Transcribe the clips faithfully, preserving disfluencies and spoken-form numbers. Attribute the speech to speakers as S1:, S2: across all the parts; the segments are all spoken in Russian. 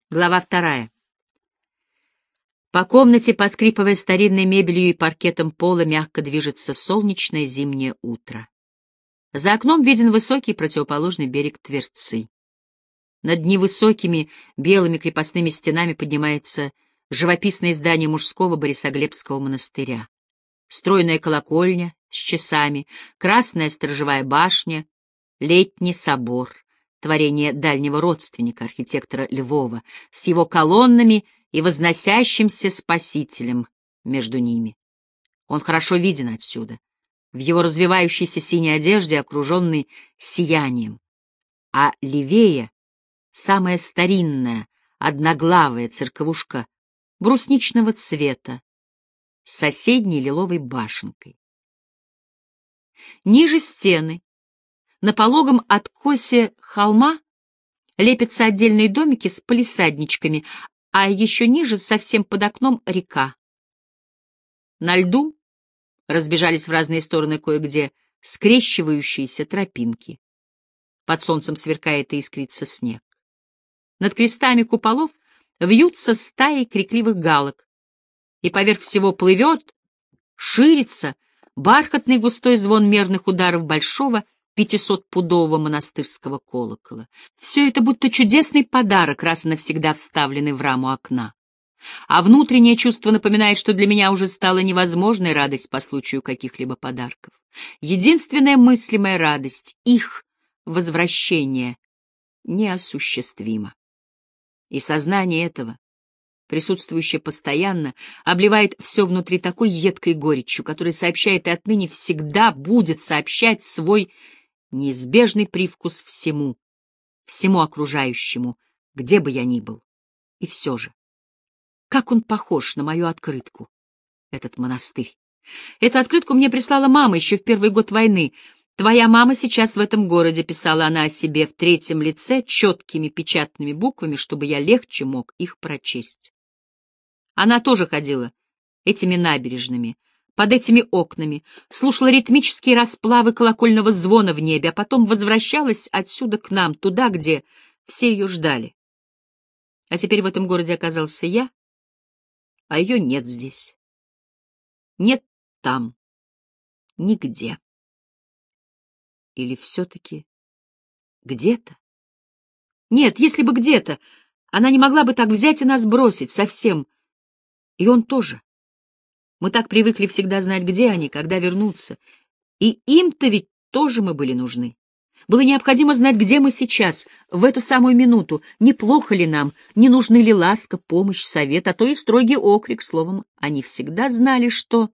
S1: Глава вторая. По комнате, поскрипывая старинной мебелью и паркетом пола, мягко движется солнечное зимнее утро. За окном виден высокий противоположный берег Тверцы. Над невысокими белыми крепостными стенами поднимается живописное здание мужского Борисоглебского монастыря. Стройная колокольня с часами, красная сторожевая башня, летний собор, творение дальнего родственника, архитектора Львова, с его колоннами и возносящимся Спасителем между ними. Он хорошо виден отсюда, в его развивающейся синей одежде, окруженный сиянием. А левее — самая старинная, одноглавая церковушка брусничного цвета с соседней лиловой башенкой. Ниже стены, на пологом откосе холма, лепятся отдельные домики с палисадничками, а еще ниже, совсем под окном, река. На льду разбежались в разные стороны кое-где скрещивающиеся тропинки. Под солнцем сверкает и искрится снег. Над крестами куполов вьются стаи крикливых галок, и поверх всего плывет, ширится бархатный густой звон мерных ударов большого пятисотпудового монастырского колокола. Все это будто чудесный подарок, раз и навсегда вставленный в раму окна. А внутреннее чувство напоминает, что для меня уже стала невозможной радость по случаю каких-либо подарков. Единственная мыслимая радость — их возвращение — неосуществимо. И сознание этого, присутствующее постоянно, обливает все внутри такой едкой горечью, которая сообщает и отныне всегда будет сообщать свой неизбежный привкус всему, всему окружающему, где бы я ни был. И все же, как он похож на мою открытку, этот монастырь. Эту открытку мне прислала мама еще в первый год войны. «Твоя мама сейчас в этом городе», — писала она о себе в третьем лице четкими печатными буквами, чтобы я легче мог их прочесть. Она тоже ходила этими набережными, под этими окнами, слушала ритмические расплавы колокольного звона в небе, а потом возвращалась отсюда к нам, туда, где все ее ждали. А теперь в этом городе оказался я, а ее нет здесь. Нет там, нигде. Или все-таки где-то? Нет, если бы где-то, она не могла бы так взять и нас бросить совсем. И он тоже. Мы так привыкли всегда знать, где они, когда вернутся. И им-то ведь тоже мы были нужны. Было необходимо знать, где мы сейчас, в эту самую минуту, неплохо ли нам, не нужны ли ласка, помощь, совет, а то и строгий окрик. Словом, они всегда знали, что...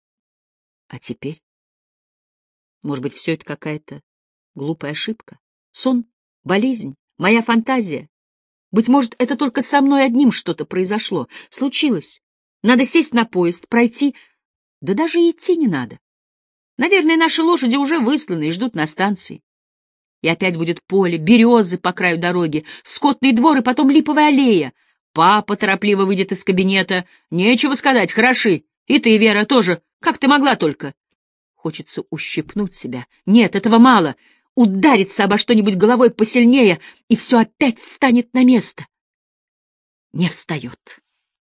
S1: А теперь? Может быть, все это какая-то глупая ошибка? Сон? Болезнь? Моя фантазия? Быть может, это только со мной одним что-то произошло, случилось. Надо сесть на поезд, пройти, да даже идти не надо. Наверное, наши лошади уже высланы и ждут на станции. И опять будет поле, березы по краю дороги, скотный двор и потом липовая аллея. Папа торопливо выйдет из кабинета. Нечего сказать, хороши. И ты, Вера, тоже. Как ты могла только? Хочется ущипнуть себя. Нет, этого мало. Удариться обо что-нибудь головой посильнее, и все опять встанет на место. Не встает.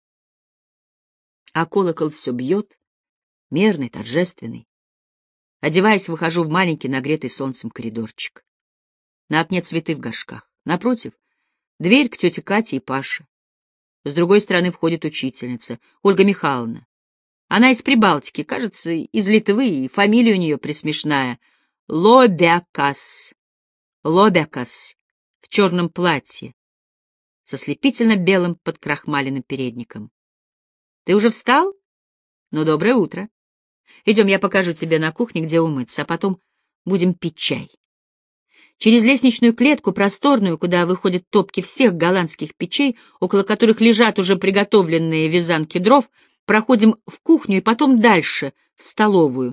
S1: А колокол все бьет, мерный, торжественный. Одеваясь, выхожу в маленький, нагретый солнцем коридорчик. На окне цветы в горшках. Напротив — дверь к тете Кате и Паше. С другой стороны входит учительница, Ольга Михайловна. Она из Прибалтики, кажется, из Литвы, и фамилия у нее пресмешная — Лобякас. Лобякас в черном платье, со слепительно белым подкрахмаленным передником. Ты уже встал? Ну, доброе утро. Идем, я покажу тебе на кухне, где умыться, а потом будем пить чай. Через лестничную клетку, просторную, куда выходят топки всех голландских печей, около которых лежат уже приготовленные вязанки дров, проходим в кухню и потом дальше, в столовую.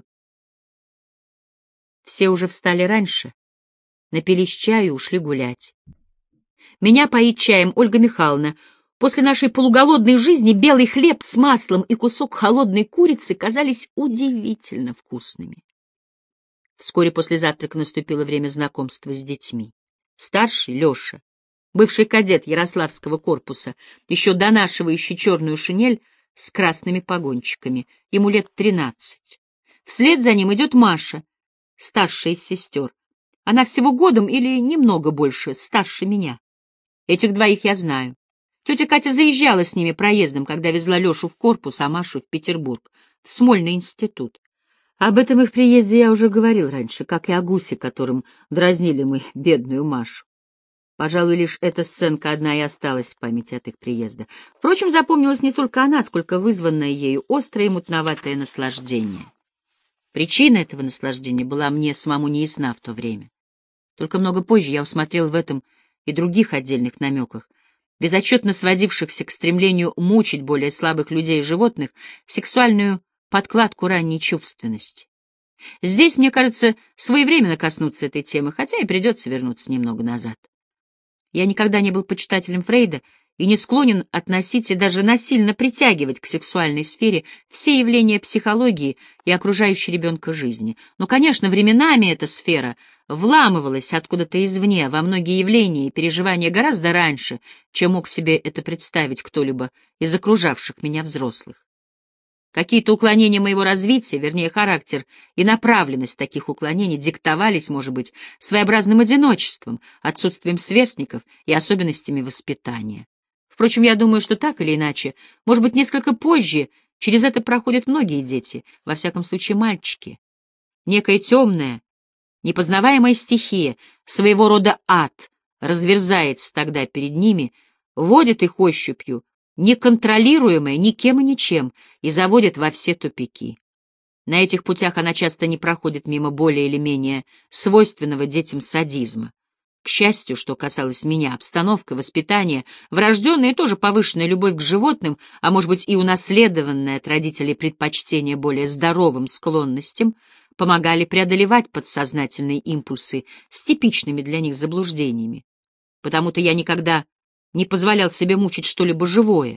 S1: Все уже встали раньше, напились чаю и ушли гулять. Меня поит чаем Ольга Михайловна. После нашей полуголодной жизни белый хлеб с маслом и кусок холодной курицы казались удивительно вкусными. Вскоре после завтрака наступило время знакомства с детьми. Старший, Леша, бывший кадет Ярославского корпуса, еще донашивающий черную шинель с красными погончиками. Ему лет тринадцать. Вслед за ним идет Маша, старшая из сестер. Она всего годом или немного больше, старше меня. Этих двоих я знаю. Тетя Катя заезжала с ними проездом, когда везла Лешу в корпус, а Машу в Петербург, в Смольный институт. Об этом их приезде я уже говорил раньше, как и о гусе, которым дразнили мы бедную Машу. Пожалуй, лишь эта сценка одна и осталась в памяти от их приезда. Впрочем, запомнилась не столько она, сколько вызванное ею острое и мутноватое наслаждение. Причина этого наслаждения была мне самому неясна в то время. Только много позже я усмотрел в этом и других отдельных намеках, безотчетно сводившихся к стремлению мучить более слабых людей и животных, сексуальную подкладку ранней чувственности. Здесь, мне кажется, своевременно коснуться этой темы, хотя и придется вернуться немного назад. Я никогда не был почитателем Фрейда и не склонен относить и даже насильно притягивать к сексуальной сфере все явления психологии и окружающей ребенка жизни. Но, конечно, временами эта сфера вламывалась откуда-то извне во многие явления и переживания гораздо раньше, чем мог себе это представить кто-либо из окружавших меня взрослых. Какие-то уклонения моего развития, вернее, характер и направленность таких уклонений диктовались, может быть, своеобразным одиночеством, отсутствием сверстников и особенностями воспитания. Впрочем, я думаю, что так или иначе, может быть, несколько позже через это проходят многие дети, во всяком случае мальчики. Некая темная, непознаваемая стихия, своего рода ад, разверзается тогда перед ними, водит их ощупью, неконтролируемая никем и ничем, и заводит во все тупики. На этих путях она часто не проходит мимо более или менее свойственного детям садизма. К счастью, что касалось меня, обстановка, воспитание, врожденная и тоже повышенная любовь к животным, а может быть и унаследованное от родителей предпочтение более здоровым склонностям, помогали преодолевать подсознательные импульсы с типичными для них заблуждениями. Потому-то я никогда не позволял себе мучить что-либо живое,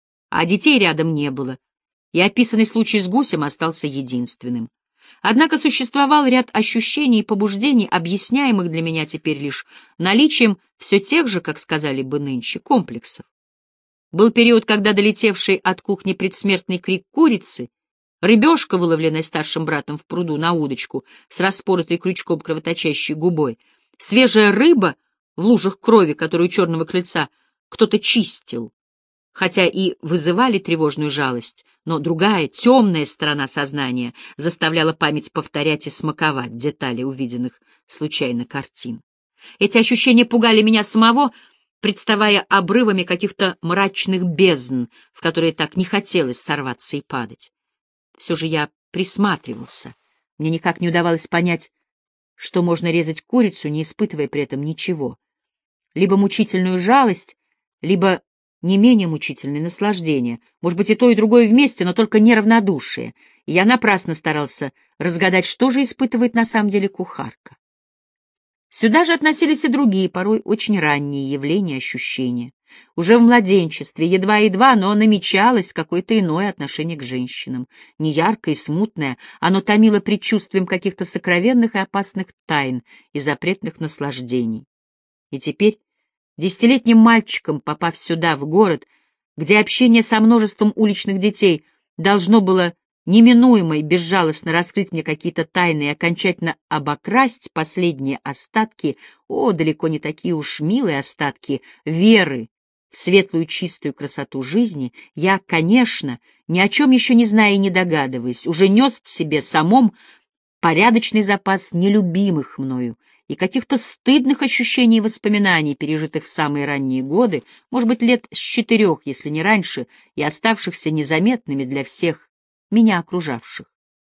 S1: а детей рядом не было, и описанный случай с гусем остался единственным. Однако существовал ряд ощущений и побуждений, объясняемых для меня теперь лишь наличием все тех же, как сказали бы нынче, комплексов. Был период, когда долетевший от кухни предсмертный крик курицы, рыбешка, выловленная старшим братом в пруду на удочку с распоротой крючком кровоточащей губой, свежая рыба в лужах крови, которую у черного крыльца кто-то чистил, хотя и вызывали тревожную жалость, но другая, темная сторона сознания заставляла память повторять и смаковать детали увиденных случайно картин. Эти ощущения пугали меня самого, представая обрывами каких-то мрачных бездн, в которые так не хотелось сорваться и падать. Все же я присматривался. Мне никак не удавалось понять, что можно резать курицу, не испытывая при этом ничего. Либо мучительную жалость, либо не менее мучительное наслаждение, может быть, и то, и другое вместе, но только неравнодушие, и я напрасно старался разгадать, что же испытывает на самом деле кухарка. Сюда же относились и другие, порой очень ранние явления, ощущения. Уже в младенчестве, едва-едва, но намечалось какое-то иное отношение к женщинам. Неяркое и смутное, оно томило предчувствием каких-то сокровенных и опасных тайн и запретных наслаждений. И теперь, десятилетним мальчиком, попав сюда, в город, где общение со множеством уличных детей должно было неминуемо и безжалостно раскрыть мне какие-то тайны и окончательно обокрасть последние остатки, о, далеко не такие уж милые остатки, веры в светлую чистую красоту жизни, я, конечно, ни о чем еще не зная и не догадываясь, уже нес в себе самом порядочный запас нелюбимых мною и каких-то стыдных ощущений и воспоминаний, пережитых в самые ранние годы, может быть, лет с четырех, если не раньше, и оставшихся незаметными для всех меня окружавших.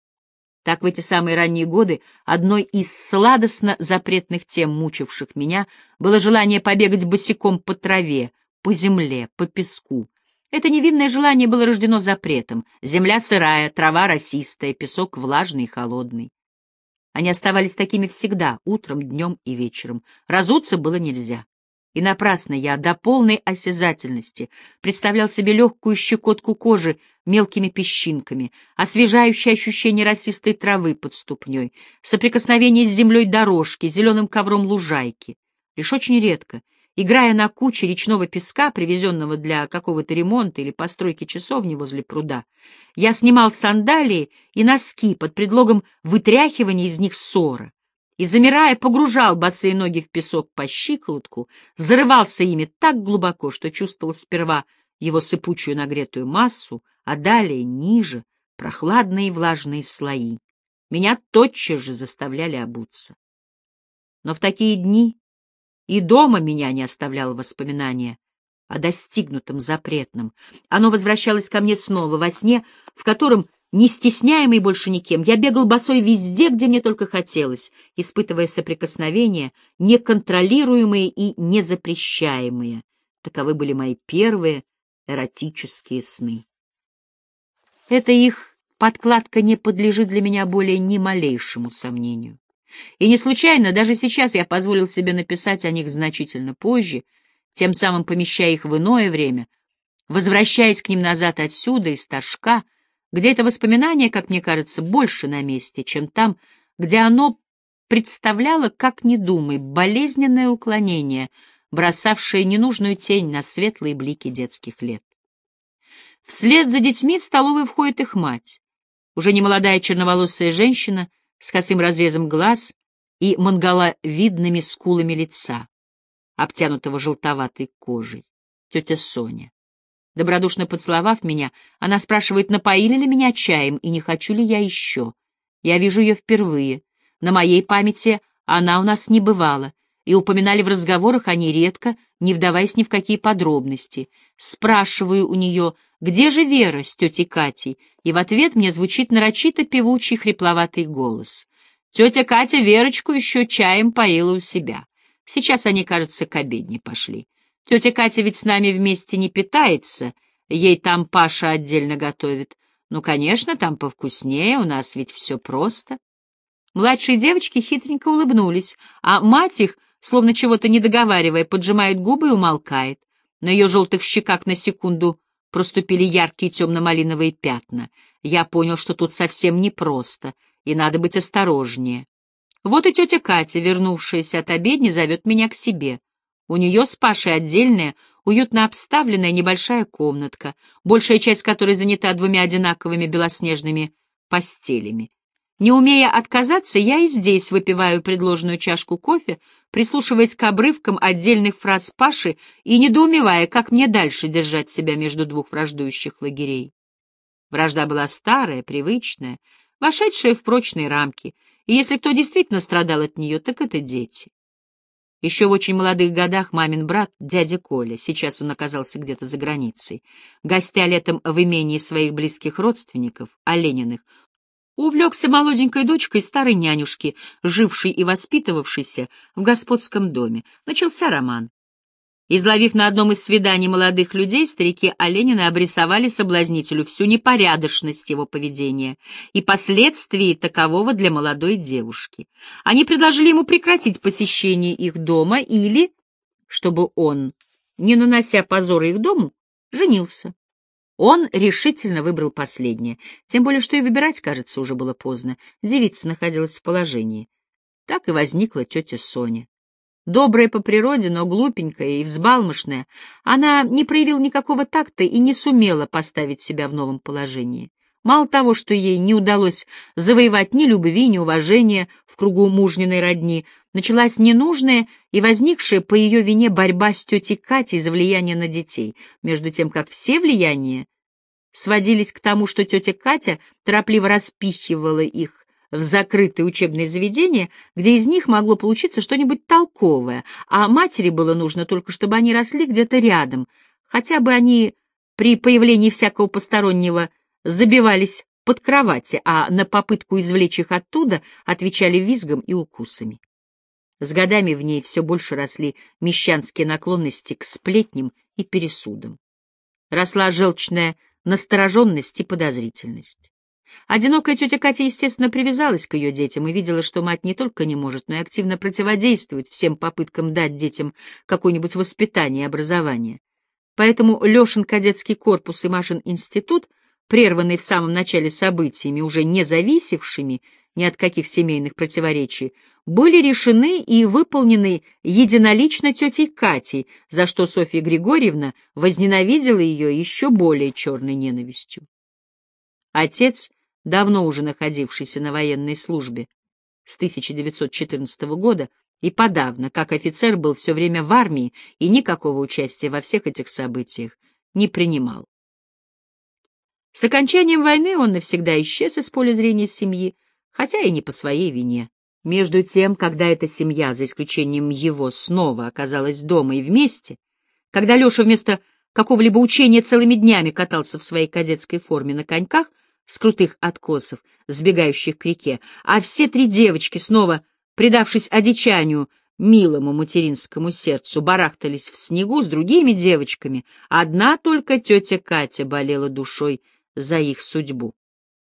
S1: Так в эти самые ранние годы одной из сладостно запретных тем, мучивших меня, было желание побегать босиком по траве, по земле, по песку. Это невинное желание было рождено запретом. Земля сырая, трава росистая, песок влажный и холодный. Они оставались такими всегда, утром, днем и вечером. Разуться было нельзя. И напрасно я до полной осязательности представлял себе легкую щекотку кожи мелкими песчинками, освежающее ощущение росистой травы под ступней, соприкосновение с землей дорожки, зеленым ковром лужайки. Лишь очень редко Играя на куче речного песка, привезенного для какого-то ремонта или постройки часовни возле пруда, я снимал сандалии и носки под предлогом вытряхивания из них ссора и, замирая, погружал босые ноги в песок по щиколотку, зарывался ими так глубоко, что чувствовал сперва его сыпучую нагретую массу, а далее ниже прохладные и влажные слои. Меня тотчас же заставляли обуться. Но в такие дни и дома меня не оставляло воспоминание о достигнутом запретном. Оно возвращалось ко мне снова во сне, в котором, не стесняемый больше никем, я бегал босой везде, где мне только хотелось, испытывая соприкосновения, неконтролируемые и незапрещаемые. Таковы были мои первые эротические сны. Эта их подкладка не подлежит для меня более ни малейшему сомнению. И не случайно даже сейчас я позволил себе написать о них значительно позже, тем самым помещая их в иное время, возвращаясь к ним назад отсюда, из Торжка, где это воспоминание, как мне кажется, больше на месте, чем там, где оно представляло, как ни думай, болезненное уклонение, бросавшее ненужную тень на светлые блики детских лет. Вслед за детьми в столовую входит их мать, уже немолодая черноволосая женщина с косым разрезом глаз и монголовидными скулами лица, обтянутого желтоватой кожей, тетя Соня. Добродушно поцеловав меня, она спрашивает, напоили ли меня чаем и не хочу ли я еще. Я вижу ее впервые. На моей памяти она у нас не бывала, и упоминали в разговорах о ней редко, не вдаваясь ни в какие подробности. Спрашиваю у нее, где же Вера с тетей Катей, и в ответ мне звучит нарочито певучий хрипловатый голос. Тетя Катя Верочку еще чаем поила у себя. Сейчас они, кажется, к обедне пошли. Тетя Катя ведь с нами вместе не питается, ей там Паша отдельно готовит. Ну, конечно, там повкуснее, у нас ведь все просто. Младшие девочки хитренько улыбнулись, а мать их, словно чего-то не договаривая, поджимает губы и умолкает. На ее желтых щеках на секунду проступили яркие темно-малиновые пятна. Я понял, что тут совсем непросто, и надо быть осторожнее. Вот и тетя Катя, вернувшаяся от обедни, зовет меня к себе. У нее с Пашей отдельная, уютно обставленная небольшая комнатка, большая часть которой занята двумя одинаковыми белоснежными постелями. Не умея отказаться, я и здесь выпиваю предложенную чашку кофе, прислушиваясь к обрывкам отдельных фраз Паши и недоумевая, как мне дальше держать себя между двух враждующих лагерей. Вражда была старая, привычная, вошедшая в прочные рамки, и если кто действительно страдал от нее, так это дети. Еще в очень молодых годах мамин брат, дядя Коля, сейчас он оказался где-то за границей, гостя летом в имении своих близких родственников, Олениных, увлекся молоденькой дочкой старой нянюшки, жившей и воспитывавшейся в господском доме. Начался роман. Изловив на одном из свиданий молодых людей, старики Оленины обрисовали соблазнителю всю непорядочность его поведения и последствия такового для молодой девушки. Они предложили ему прекратить посещение их дома или, чтобы он, не нанося позора их дому, женился. Он решительно выбрал последнее, тем более, что и выбирать, кажется, уже было поздно. Девица находилась в положении. Так и возникла тетя Соня. Добрая по природе, но глупенькая и взбалмошная, она не проявила никакого такта и не сумела поставить себя в новом положении. Мало того, что ей не удалось завоевать ни любви, ни уважения в кругу мужниной родни, началась ненужная и возникшая по ее вине борьба с тетей Катей за влияние на детей, между тем как все влияния сводились к тому, что тетя Катя торопливо распихивала их в закрытые учебные заведения, где из них могло получиться что-нибудь толковое, а матери было нужно только, чтобы они росли где-то рядом, хотя бы они при появлении всякого постороннего забивались под кровати, а на попытку извлечь их оттуда отвечали визгом и укусами. С годами в ней все больше росли мещанские наклонности к сплетням и пересудам. Росла желчная настороженность и подозрительность. Одинокая тетя Катя, естественно, привязалась к ее детям и видела, что мать не только не может, но и активно противодействует всем попыткам дать детям какое-нибудь воспитание и образование. Поэтому Лешин кадетский корпус и Машин институт, прерванный в самом начале событиями, уже не зависевшими ни от каких семейных противоречий, были решены и выполнены единолично тетей Катей, за что Софья Григорьевна возненавидела ее еще более черной ненавистью. Отец, давно уже находившийся на военной службе с тысяча девятьсот четырнадцатого года, и подавно, как офицер, был все время в армии и никакого участия во всех этих событиях не принимал. С окончанием войны он навсегда исчез из поля зрения семьи, хотя и не по своей вине. Между тем, когда эта семья, за исключением его, снова оказалась дома и вместе, когда Леша вместо какого-либо учения целыми днями катался в своей кадетской форме на коньках с крутых откосов, сбегающих к реке, а все три девочки, снова предавшись одичанию, милому материнскому сердцу, барахтались в снегу с другими девочками, одна только тетя Катя болела душой за их судьбу.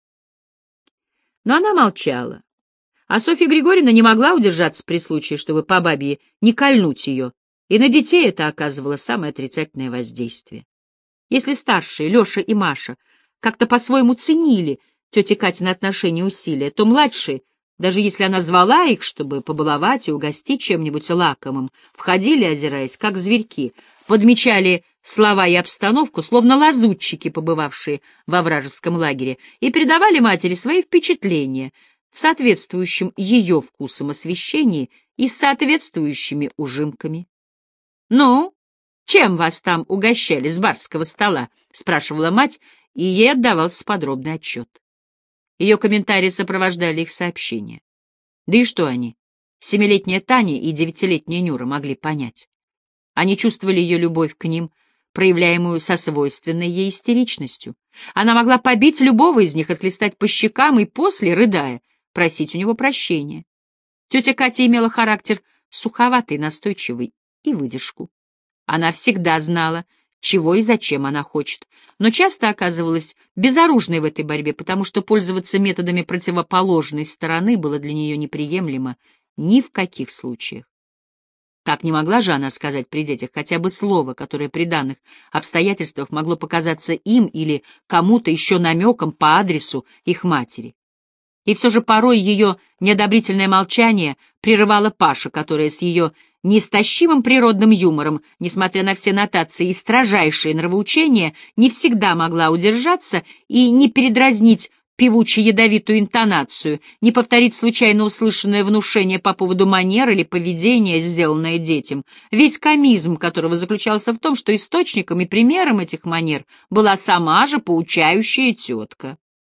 S1: Но она молчала, а Софья Григорьевна не могла удержаться при случае, чтобы по бабье не кольнуть ее, и на детей это оказывало самое отрицательное воздействие. Если старшие, Леша и Маша, как-то по-своему ценили тете Катины отношения и усилия, то младшие, даже если она звала их, чтобы побаловать и угостить чем-нибудь лакомым, входили, озираясь, как зверьки, подмечали слова и обстановку, словно лазутчики, побывавшие во вражеском лагере, и передавали матери свои впечатления в соответствующем ее вкусам освещении и с соответствующими ужимками. «Ну, чем вас там угощали с барского стола?» — спрашивала мать, и ей отдавался подробный отчет. Ее комментарии сопровождали их сообщения. Да и что они, семилетняя Таня и девятилетняя Нюра, могли понять? Они чувствовали ее любовь к ним, проявляемую со свойственной ей истеричностью. Она могла побить любого из них, отхлестать по щекам и после, рыдая, просить у него прощения. Тетя Катя имела характер суховатый, настойчивый и выдержку. Она всегда знала, чего и зачем она хочет, но часто оказывалась безоружной в этой борьбе, потому что пользоваться методами противоположной стороны было для нее неприемлемо ни в каких случаях. Так не могла же она сказать при детях хотя бы слово, которое при данных обстоятельствах могло показаться им или кому-то еще намеком по адресу их матери. И все же порой ее неодобрительное молчание прерывала Паша, которая с ее неистощимым природным юмором, несмотря на все нотации и строжайшие нравоучения, не всегда могла удержаться и не передразнить певуче-ядовитую интонацию, не повторить случайно услышанное внушение по поводу манер или поведения, сделанное детям, весь комизм которого заключался в том, что источником и примером этих манер была сама же поучающая тетка.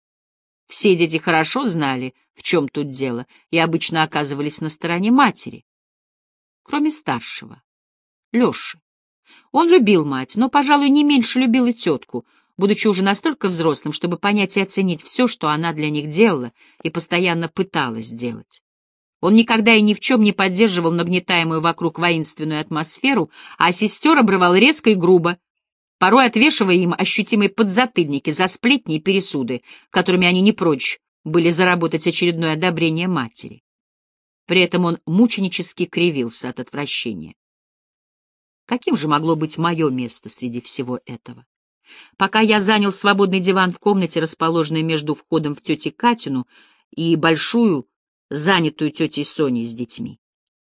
S1: Все дети хорошо знали, в чем тут дело, и обычно оказывались на стороне матери, кроме старшего, Леши. Он любил мать, но, пожалуй, не меньше любил и тетку, будучи уже настолько взрослым, чтобы понять и оценить все, что она для них делала и постоянно пыталась сделать. Он никогда и ни в чем не поддерживал нагнетаемую вокруг воинственную атмосферу, а сестер обрывал резко и грубо, порой отвешивая им ощутимые подзатыльники за сплетни и пересуды, которыми они не прочь были заработать очередное одобрение матери. При этом он мученически кривился от отвращения. Каким же могло быть мое место среди всего этого? Пока я занял свободный диван в комнате, расположенной между входом в тети Катину и большую, занятую тетей Соней с детьми.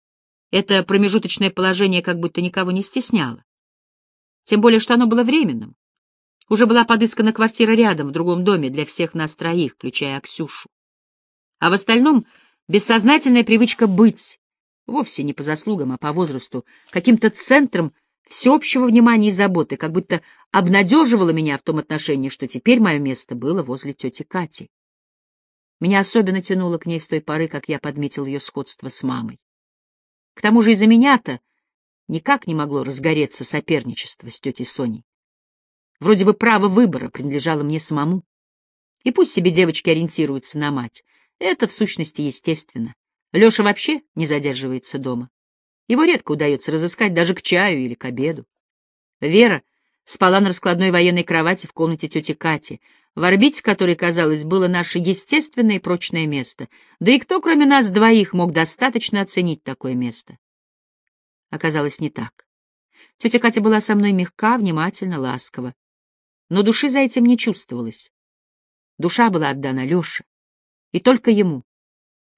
S1: Это промежуточное положение как будто никого не стесняло. Тем более, что оно было временным. Уже была подыскана квартира рядом, в другом доме, для всех нас троих, включая Аксюшу. А в остальном бессознательная привычка быть, вовсе не по заслугам, а по возрасту, каким-то центром всеобщего внимания и заботы, как будто обнадеживала меня в том отношении, что теперь мое место было возле тети Кати. Меня особенно тянуло к ней с той поры, как я подметил ее сходство с мамой. К тому же из-за меня-то никак не могло разгореться соперничество с тетей Соней. Вроде бы право выбора принадлежало мне самому. И пусть себе девочки ориентируются на мать. Это, в сущности, естественно. Леша вообще не задерживается дома. Его редко удается разыскать даже к чаю или к обеду. Вера спала на раскладной военной кровати в комнате тети Кати, в орбите которой, казалось, было наше естественное и прочное место. Да и кто, кроме нас двоих, мог достаточно оценить такое место? Оказалось, не так. Тетя Катя была со мной мягка, внимательна, ласкова. Но души за этим не чувствовалось. Душа была отдана Леше. И только ему.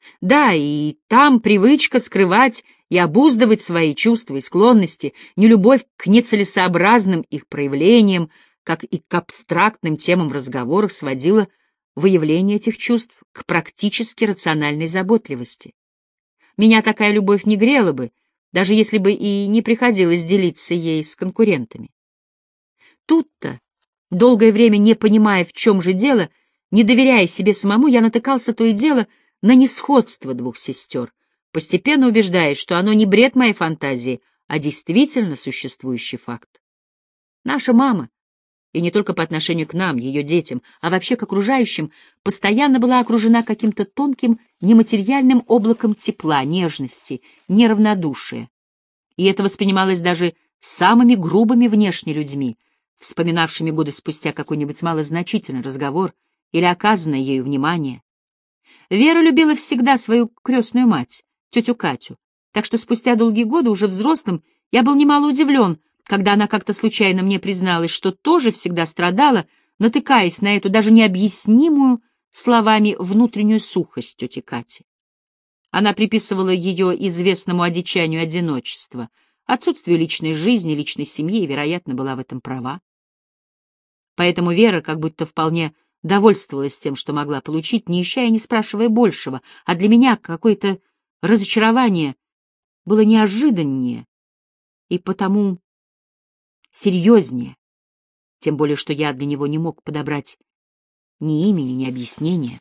S1: Да, и там привычка скрывать и обуздывать свои чувства и склонности, нелюбовь к нецелесообразным их проявлениям, как и к абстрактным темам в разговорах, сводила выявление этих чувств к практически рациональной заботливости. Меня такая любовь не грела бы, даже если бы и не приходилось делиться ей с конкурентами. Тут-то, долгое время не понимая, в чем же дело, не доверяя себе самому, я натыкался то и дело на несходство двух сестер, постепенно убеждаясь, что оно не бред моей фантазии, а действительно существующий факт. Наша мама, и не только по отношению к нам, ее детям, а вообще к окружающим, постоянно была окружена каким-то тонким, нематериальным облаком тепла, нежности, неравнодушия. И это воспринималось даже самыми грубыми внешне людьми, вспоминавшими годы спустя какой-нибудь малозначительный разговор или оказанное ею внимание. Вера любила всегда свою крестную мать, тетю Катю, так что спустя долгие годы, уже взрослым, я был немало удивлен, когда она как-то случайно мне призналась, что тоже всегда страдала, натыкаясь на эту даже необъяснимую словами внутреннюю сухость тети Кати. Она приписывала ее известному одичанию одиночества, отсутствию личной жизни, личной семьи, и, вероятно, была в этом права. Поэтому Вера как будто вполне довольствовалась тем, что могла получить, не ища и не спрашивая большего, а для меня какое-то разочарование было неожиданнее и потому серьезнее, тем более что я для него не мог подобрать ни имени, ни объяснения.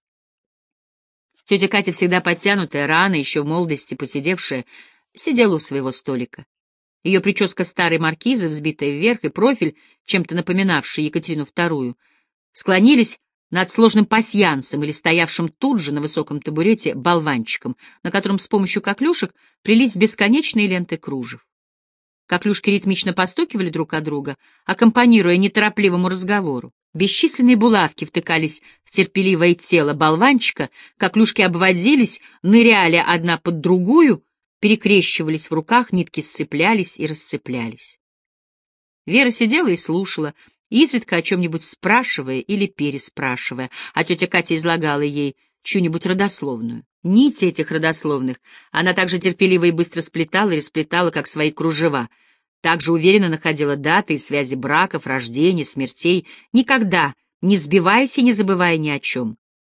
S1: Тетя Катя, всегда подтянутая, рано, еще в молодости посидевшая, сидела у своего столика. Ее прическа старой маркизы, взбитая вверх, и профиль, чем-то напоминавший Екатерину вторую, склонились над сложным пасьянсом или стоявшим тут же на высоком табурете болванчиком, на котором с помощью коклюшек плелись бесконечные ленты кружев. Коклюшки ритмично постукивали друг от друга, аккомпанируя неторопливому разговору. Бесчисленные булавки втыкались в терпеливое тело болванчика, коклюшки обводились, ныряли одна под другую, перекрещивались в руках, нитки сцеплялись и расцеплялись. Вера сидела и слушала, изредка о чем-нибудь спрашивая или переспрашивая, а тетя Катя излагала ей чью-нибудь родословную. Нити этих родословных она также терпеливо и быстро сплетала и расплетала, как свои кружева, также уверенно находила даты и связи браков, рождений, смертей, никогда не сбиваясь и не забывая ни о чем.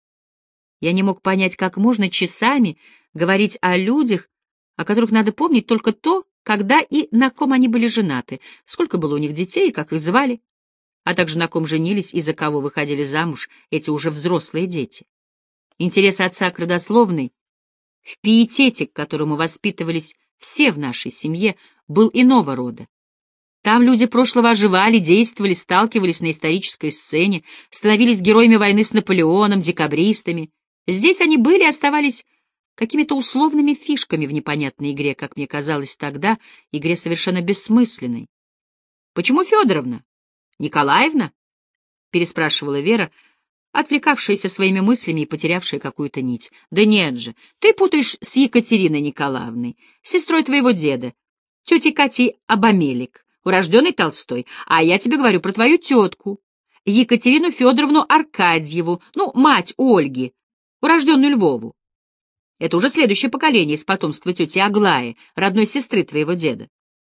S1: Я не мог понять, как можно часами говорить о людях, о которых надо помнить только то, когда и на ком они были женаты, сколько было у них детей и как их звали, а также на ком женились и за кого выходили замуж эти уже взрослые дети. Интерес отца к родословной, в пиетете, к которому воспитывались все в нашей семье, был иного рода. Там люди прошлого оживали, действовали, сталкивались на исторической сцене, становились героями войны с Наполеоном, декабристами. Здесь они были и оставались какими-то условными фишками в непонятной игре, как мне казалось тогда, игре совершенно бессмысленной. «Почему Федоровна? Николаевна?» — переспрашивала Вера, отвлекавшаяся своими мыслями и потерявшая какую-то нить. «Да нет же, ты путаешь с Екатериной Николаевной, сестрой твоего деда, тетей Катей Абамелик, урожденной Толстой, а я тебе говорю про твою тетку, Екатерину Федоровну Аркадьеву, ну, мать Ольги, урожденную Львову. Это уже следующее поколение из потомства тети Аглаи, родной сестры твоего деда.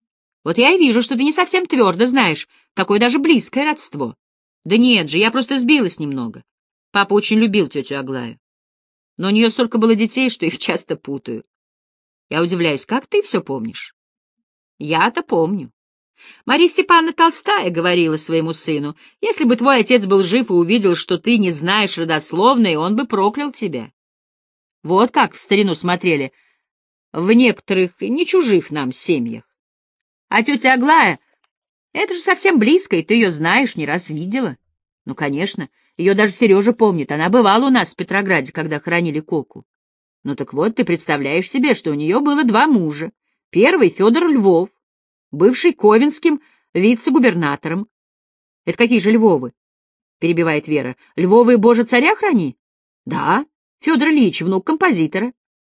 S1: Вот я и вижу, что ты не совсем твердо знаешь, какое даже близкое родство. Да нет же, я просто сбилась немного. Папа очень любил тетю Аглаю. Но у нее столько было детей, что их часто путаю. Я удивляюсь, как ты все помнишь? Я-то помню. Мария Степановна Толстая говорила своему сыну, если бы твой отец был жив и увидел, что ты не знаешь родословной, он бы проклял тебя. Вот как в старину смотрели в некоторых не чужих нам семьях. А тетя Аглая, это же совсем близко, и ты ее знаешь, не раз видела. Ну, конечно, ее даже Сережа помнит, она бывала у нас в Петрограде, когда хоронили Коку. Ну так вот, ты представляешь себе, что у нее было два мужа. Первый — Федор Львов, бывший ковенским вице-губернатором. — Это какие же Львовы? — перебивает Вера. — Львовы, Боже, царя храни? — Да, Федор Ильич, внук композитора.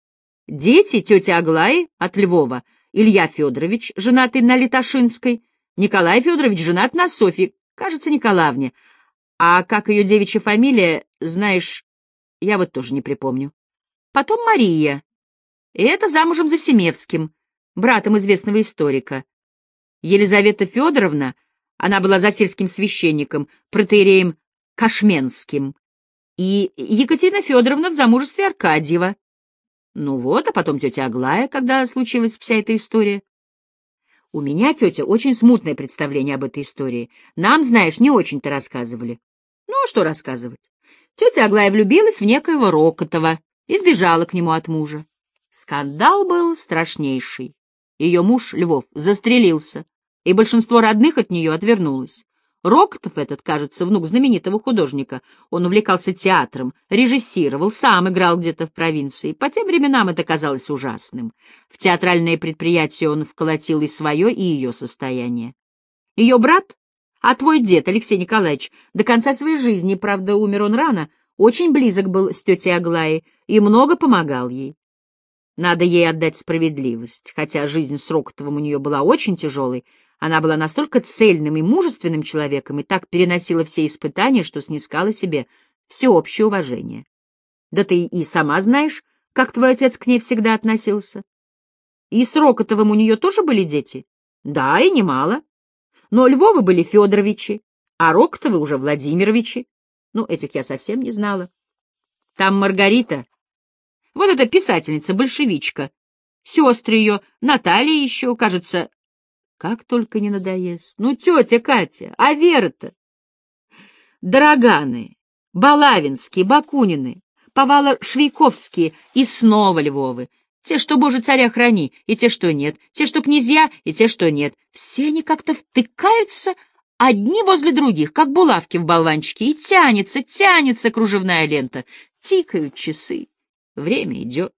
S1: Дети тети Аглаи от Львова: Илья Федорович, женатый на Литошинской, Николай Федорович, женат на Софье, кажется, Николаевне. А как ее девичья фамилия, знаешь, я вот тоже не припомню. Потом Мария, и это замужем за Семевским, братом известного историка. Елизавета Федоровна, она была засельским священником, протоиереем Кашменским, и Екатерина Федоровна в замужестве Аркадьева. Ну вот, а потом тетя Аглая, когда случилась вся эта история. У меня, тетя, очень смутное представление об этой истории. Нам, знаешь, не очень-то рассказывали. Ну, а что рассказывать? Тетя Аглая влюбилась в некоего Рокотова и сбежала к нему от мужа. Скандал был страшнейший. Ее муж, Львов, застрелился, и большинство родных от нее отвернулось. Рокотов этот, кажется, внук знаменитого художника. Он увлекался театром, режиссировал, сам играл где-то в провинции. По тем временам это казалось ужасным. В театральное предприятие он вколотил и свое, и ее состояние. Ее брат, а твой дед, Алексей Николаевич, до конца своей жизни, правда, умер он рано, очень близок был с тетей Аглаей и много помогал ей. Надо ей отдать справедливость, хотя жизнь с Рокотовым у нее была очень тяжелой. Она была настолько цельным и мужественным человеком и так переносила все испытания, что снискала себе всеобщее уважение. Да ты и сама знаешь, как твой отец к ней всегда относился. И с Рокотовым у нее тоже были дети? Да, и немало. Но Львовы были Федоровичи, а Рокотовы уже Владимировичи. Ну, этих я совсем не знала. Там Маргарита, вот эта писательница-большевичка, сестры ее, Наталья еще, кажется. Как только не надоест. Ну, тетя Катя, а Вера-то? Дороганы, Балавинские, Бакунины, Повало-Швейковские и снова Львовы. Те, что, Боже, царя храни, и те, что нет. Те, что князья, и те, что нет. Все они как-то втыкаются одни возле других, как булавки в болванчике, и тянется, тянется кружевная лента. Тикают часы. Время идет.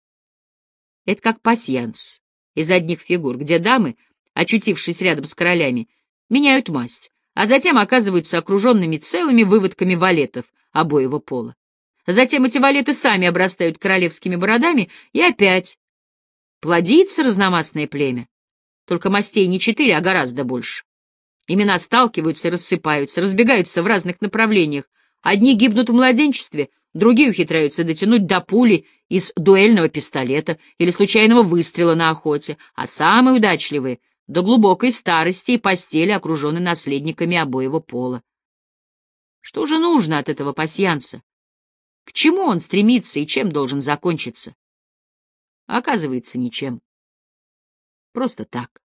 S1: Это как пасьянс из одних фигур, где дамы, очутившись рядом с королями, меняют масть, а затем оказываются окруженными целыми выводками валетов обоего пола. Затем эти валеты сами обрастают королевскими бородами, и опять плодится разномастное племя. Только мастей не четыре, а гораздо больше. Имена сталкиваются, рассыпаются, разбегаются в разных направлениях. Одни гибнут в младенчестве, другие ухитряются дотянуть до пули из дуэльного пистолета или случайного выстрела на охоте, а самые удачливые — до глубокой старости и постели, окружены наследниками обоего пола. Что же нужно от этого пасьянса? К чему он стремится и чем должен закончиться? Оказывается, ничем. Просто так.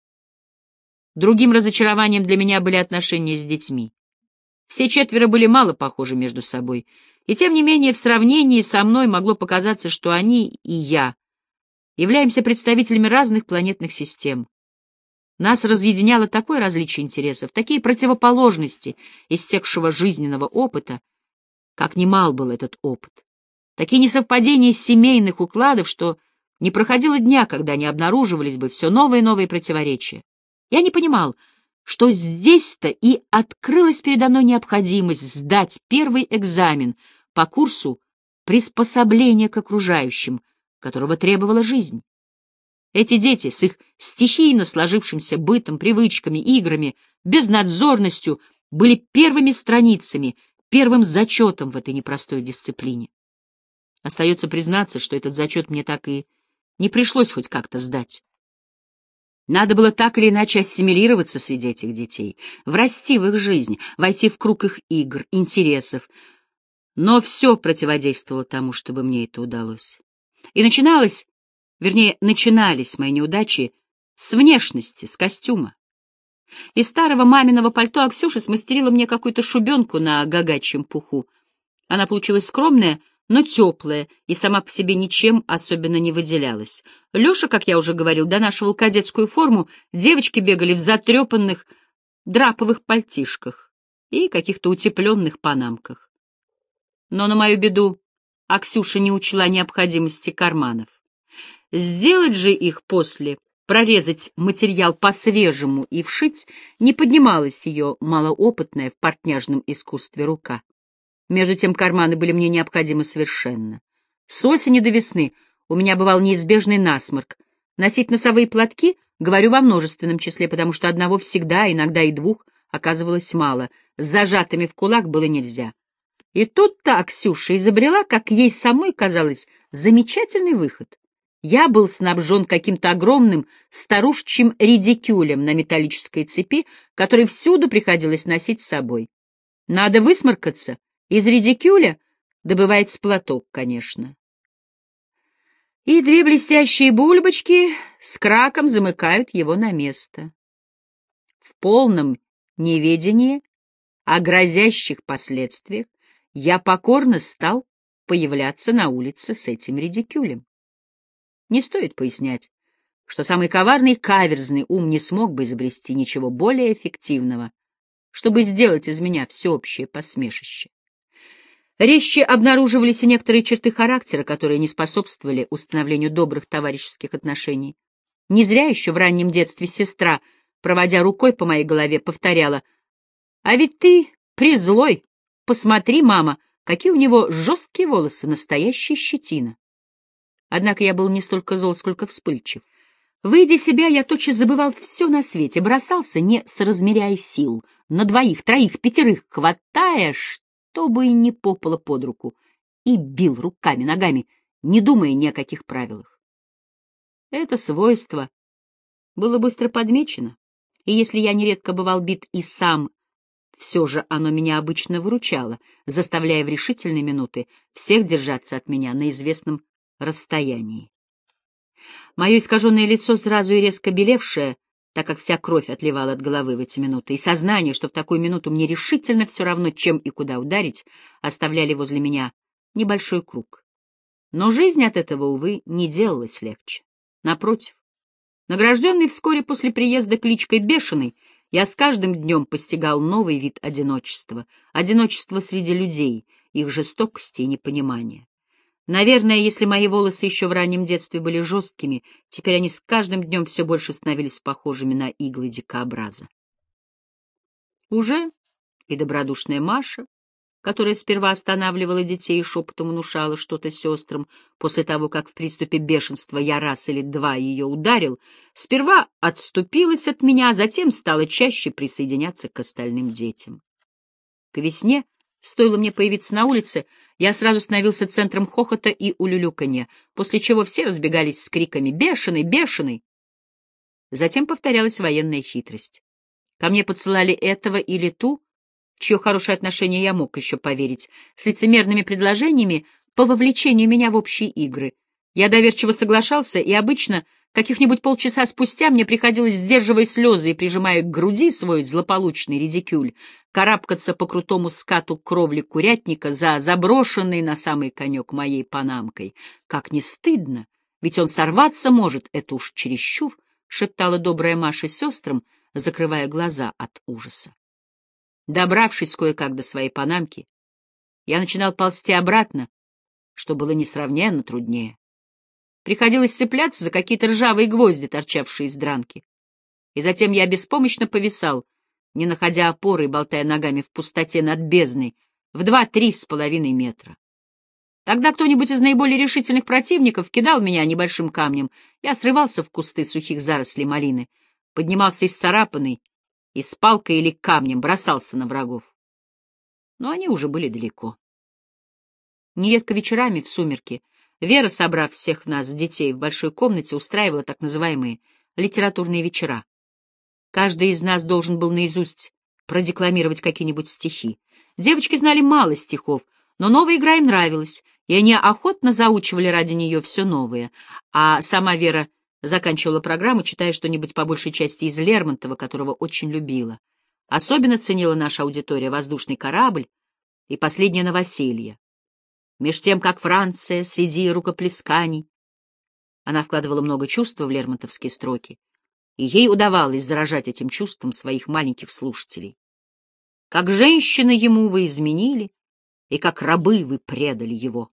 S1: Другим разочарованием для меня были отношения с детьми. Все четверо были мало похожи между собой, и тем не менее в сравнении со мной могло показаться, что они и я являемся представителями разных планетных систем. Нас разъединяло такое различие интересов, такие противоположности истекшего жизненного опыта, как немал был этот опыт, такие несовпадения семейных укладов, что не проходило дня, когда не обнаруживались бы все новые и новые противоречия. Я не понимал, что здесь-то и открылась передо мной необходимость сдать первый экзамен по курсу приспособления к окружающим, которого требовала жизнь. Эти дети с их стихийно сложившимся бытом, привычками, играми, безнадзорностью были первыми страницами, первым зачетом в этой непростой дисциплине. Остается признаться, что этот зачет мне так и не пришлось хоть как-то сдать. Надо было так или иначе ассимилироваться среди этих детей, врасти в их жизнь, войти в круг их игр, интересов. Но все противодействовало тому, чтобы мне это удалось. И начиналось, вернее, начинались мои неудачи с внешности, с костюма. Из старого маминого пальто Аксюша смастерила мне какую-то шубенку на гагачьем пуху. Она получилась скромная, но теплая, и сама по себе ничем особенно не выделялась. Леша, как я уже говорил, донашивал кадетскую форму, девочки бегали в затрепанных драповых пальтишках и каких-то утепленных панамках. Но на мою беду Аксюша не учла необходимости карманов. Сделать же их после, прорезать материал по-свежему и вшить, не поднималась ее малоопытная в портняжном искусстве рука. Между тем карманы были мне необходимы совершенно. С осени до весны у меня бывал неизбежный насморк. Носить носовые платки, говорю во множественном числе, потому что одного всегда, иногда и двух, оказывалось мало. С зажатыми в кулак было нельзя. И тут-то Ксюша изобрела, как ей самой казалось, Замечательный выход. Я был снабжен каким-то огромным старушечьим редикюлем на металлической цепи, который всюду приходилось носить с собой. Надо высморкаться. Из редикюля добывается платок, конечно. И две блестящие бульбочки с краком замыкают его на место. В полном неведении о грозящих последствиях я покорно стал появляться на улице с этим редикюлем. Не стоит пояснять, что самый коварный и каверзный ум не смог бы изобрести ничего более эффективного, чтобы сделать из меня всеобщее посмешище. Резче обнаруживались и некоторые черты характера, которые не способствовали установлению добрых товарищеских отношений. Не зря еще в раннем детстве сестра, проводя рукой по моей голове, повторяла: «А ведь ты призлой! Посмотри, мама, какие у него жесткие волосы, настоящая щетина!» Однако я был не столько зол, сколько вспыльчив. Выйдя из себя, я тотчас забывал все на свете, бросался, не соразмеряя сил, на двоих, троих, пятерых, хватая, чтобы и не попало под руку, и бил руками, ногами, не думая ни о каких правилах. Это свойство было быстро подмечено, и если я нередко бывал бит и сам, все же оно меня обычно выручало, заставляя в решительные минуты всех держаться от меня на известном расстоянии. Мое искаженное лицо, сразу и резко белевшее, так как вся кровь отливала от головы в эти минуты, и сознание, что в такую минуту мне решительно все равно, чем и куда ударить, оставляли возле меня небольшой круг. Но жизнь от этого, увы, не делалась легче. Напротив, награжденный вскоре после приезда кличкой Бешеный, я с каждым днем постигал новый вид одиночества, одиночество среди людей, их жестокости и непонимания. Наверное, если мои волосы еще в раннем детстве были жесткими, теперь они с каждым днем все больше становились похожими на иглы дикообраза. Уже и добродушная Маша, которая сперва останавливала детей и шепотом внушала что-то сестрам, после того, как в приступе бешенства я раз или два ее ударил, сперва отступилась от меня, а затем стала чаще присоединяться к остальным детям. К весне, стоило мне появиться на улице, я сразу становился центром хохота и улюлюканья, после чего все разбегались с криками «Бешеный! Бешеный!». Затем повторялась военная хитрость. Ко мне подсылали этого или ту, в чье хорошее отношение я мог еще поверить, с лицемерными предложениями по вовлечению меня в общие игры. Я доверчиво соглашался, и обычно каких-нибудь полчаса спустя мне приходилось, сдерживая слезы и прижимая к груди свой злополучный редикюль, карабкаться по крутому скату кровли курятника за заброшенный на самый конек моей панамкой. Как не стыдно, ведь он сорваться может, это уж чересчур, — шептала добрая Маша сестрам, закрывая глаза от ужаса. Добравшись кое-как до своей панамки, я начинал ползти обратно, что было несравненно труднее. Приходилось цепляться за какие-то ржавые гвозди, торчавшие из дранки. И затем я беспомощно повисал, не находя опоры и болтая ногами в пустоте над бездной, в два-три с половиной метра. Тогда кто-нибудь из наиболее решительных противников кидал меня небольшим камнем, я срывался в кусты сухих зарослей малины, поднимался исцарапанный и с палкой или камнем бросался на врагов. Но они уже были далеко. Нередко вечерами в сумерки Вера, собрав всех нас, детей, в большой комнате, устраивала так называемые литературные вечера. Каждый из нас должен был наизусть продекламировать какие-нибудь стихи. Девочки знали мало стихов, но новая игра им нравилась, и они охотно заучивали ради нее все новое, а сама Вера заканчивала программу, читая что-нибудь по большей части из Лермонтова, которого очень любила. Особенно ценила наша аудитория «Воздушный корабль» и «Последнее новоселье». Меж тем, как Франция среди рукоплесканий. Она вкладывала много чувства в лермонтовские строки, и ей удавалось заражать этим чувством своих маленьких слушателей. Как женщины ему вы изменили, и как рабы вы предали его.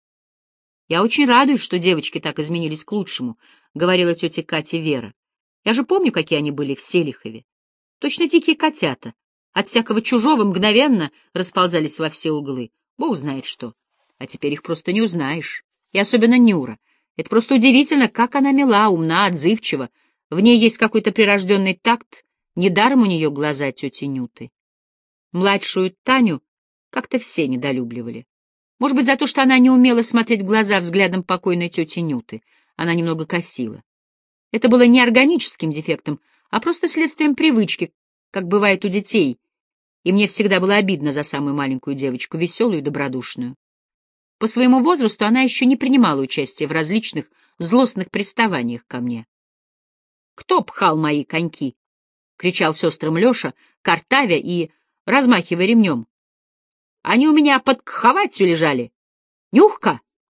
S1: «Я очень радуюсь, что девочки так изменились к лучшему», — говорила тетя Катя Вера. «Я же помню, какие они были в Селихове. Точно дикие котята. От всякого чужого мгновенно расползались во все углы. Бог знает что. А теперь их просто не узнаешь. И особенно Нюра. Это просто удивительно, как она мила, умна, отзывчива. В ней есть какой-то прирожденный такт. Недаром у нее глаза тети Нюты. Младшую Таню как-то все недолюбливали. Может быть, за то, что она не умела смотреть в глаза взглядом покойной тети Нюты. Она немного косила. Это было не органическим дефектом, а просто следствием привычки, как бывает у детей, и мне всегда было обидно за самую маленькую девочку, веселую и добродушную. По своему возрасту она еще не принимала участия в различных злостных приставаниях ко мне. «Кто пхал мои коньки?» — кричал сестрам Леша, картавя и размахивая ремнем. «Они у меня под кроватью лежали. Нюхка!»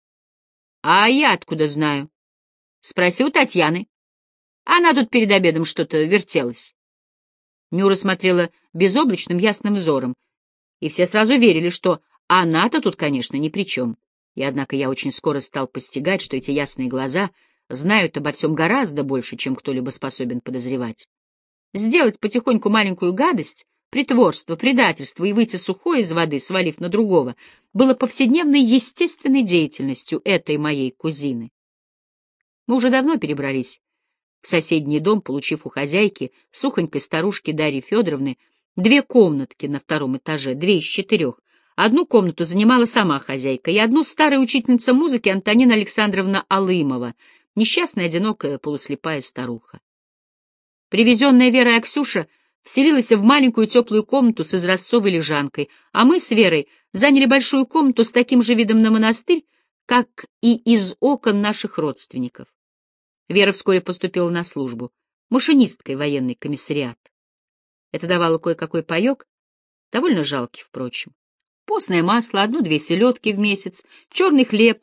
S1: «А я откуда знаю?» — спроси у Татьяны. Она тут перед обедом что-то вертелась. Нюра смотрела безоблачным ясным взором, и все сразу верили, что она-то тут, конечно, ни при чем. И однако я очень скоро стал постигать, что эти ясные глаза знают обо всем гораздо больше, чем кто-либо способен подозревать. Сделать потихоньку маленькую гадость, притворство, предательство и выйти сухой из воды, свалив на другого, было повседневной естественной деятельностью этой моей кузины. Мы уже давно перебрались в соседний дом, получив у хозяйки, сухонькой старушки Дарьи Федоровны, две комнатки на втором этаже, две из четырех. Одну комнату занимала сама хозяйка, и одну старая учительница музыки Антонина Александровна Алымова, несчастная, одинокая, полуслепая старуха. Привезенная Верой Аксюша вселилась в маленькую теплую комнату с изразцовой лежанкой, а мы с Верой заняли большую комнату с таким же видом на монастырь, как и из окон наших родственников. Вера вскоре поступила на службу, машинисткой в военный комиссариат. Это давало кое-какой паек, довольно жалкий, впрочем. Постное масло, одну-две селедки в месяц, черный хлеб,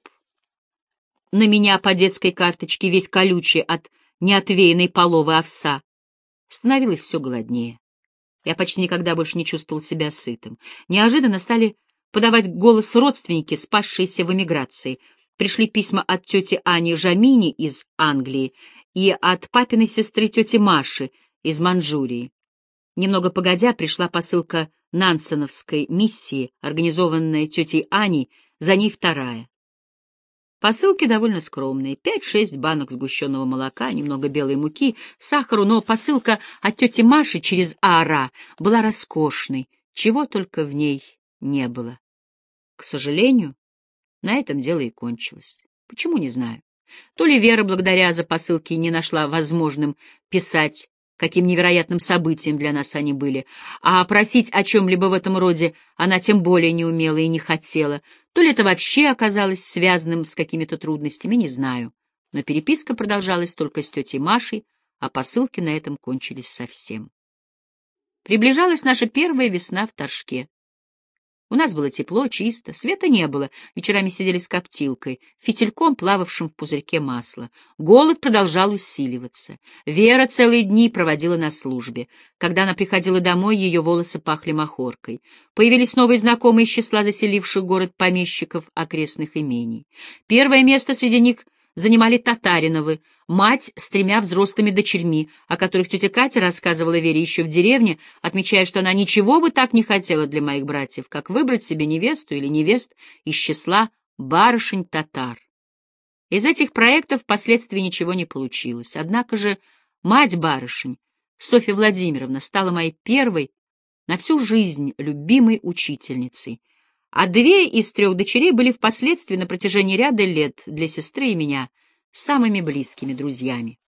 S1: на меня по детской карточке весь колючий от неотвеянной половы овса. Становилось все голоднее. Я почти никогда больше не чувствовал себя сытым. Неожиданно стали подавать голос родственники, спасшиеся в эмиграции. Пришли письма от тети Ани Жамини из Англии и от папиной сестры тети Маши из Манчжурии. Немного погодя пришла посылка Нансеновской миссии, организованная тетей Аней, за ней вторая. Посылки довольно скромные, пять-шесть банок сгущенного молока, немного белой муки, сахару, но посылка от тети Маши через Аара была роскошной, чего только в ней не было. К сожалению, на этом дело и кончилось. Почему, не знаю. То ли Вера, благодаря за посылки, не нашла возможным писать, каким невероятным событием для нас они были, а просить о чем-либо в этом роде она тем более не умела и не хотела, то ли это вообще оказалось связанным с какими-то трудностями, не знаю. Но переписка продолжалась только с тетей Машей, а посылки на этом кончились совсем. Приближалась наша первая весна в Торжке. У нас было тепло, чисто, света не было, вечерами сидели с коптилкой, фитильком, плававшим в пузырьке масла. Голод продолжал усиливаться. Вера целые дни проводила на службе. Когда она приходила домой, ее волосы пахли махоркой. Появились новые знакомые из числа заселивших город помещиков окрестных имений. Первое место среди них занимали Татариновы, мать с тремя взрослыми дочерьми, о которых тетя Катя рассказывала Вере еще в деревне, отмечая, что она ничего бы так не хотела для моих братьев, как выбрать себе невесту или невест из числа барышень-татар. Из этих проектов впоследствии ничего не получилось. Однако же мать барышень, Софья Владимировна, стала моей первой на всю жизнь любимой учительницей, а две из трех дочерей были впоследствии на протяжении ряда лет для сестры и меня самыми близкими друзьями.